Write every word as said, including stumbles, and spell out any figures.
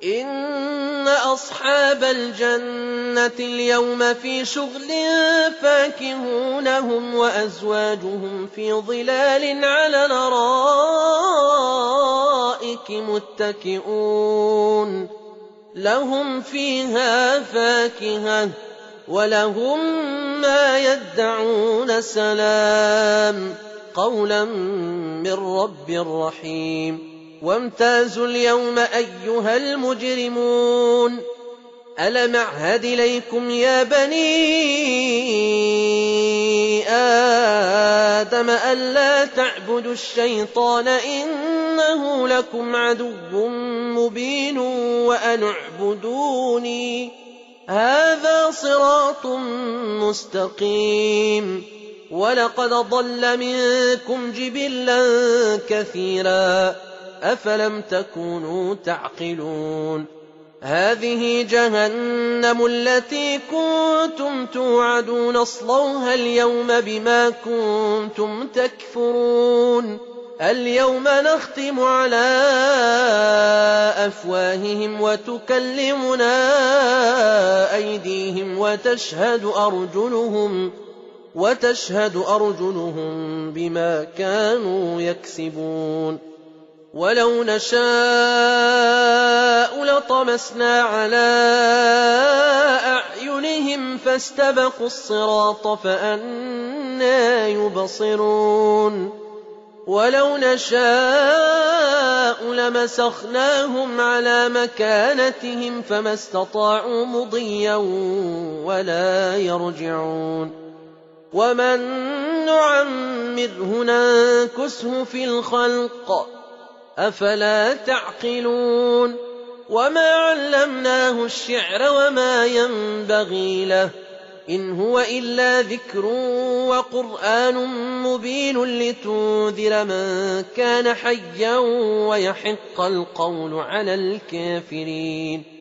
إن أصحاب الجنة اليوم في شغل فاكهون هم وأزواجهم في ظلال على الأرائك متكئون لهم فيها فاكهة ولهم ما يدعون سلام قولا من رب رحيم وامتازوا اليوم أيها المجرمون ألم أعهد إليكم يا بني آدم ألا تعبدوا الشيطان إنه لكم عدو مبين وأن اعبدوني هذا صراط مستقيم ولقد ضل منكم جبلا كثيرا أفلم تكونوا تعقلون هذه جهنم التي كنتم توعدون اصلوها اليوم بما كنتم تكفرون اليوم نختم على أفواههم وتكلمنا أيديهم وتشهد أرجلهم وتشهد أرجلهم بما كانوا يكسبون ولو نشاء لطمسنا على أعينهم فاستبقوا الصراط فأنى يبصرون ولو نشاء لمسخناهم على مكانتهم فما استطاعوا مضيا ولا يرجعون ومن نعمره ننكسه في الخلق أفلا تعقلون وما علمناه الشعر وما ينبغي له إن هو إلا ذكر وقرآن مبين لتنذر من كان حيا ويحق القول على الكافرين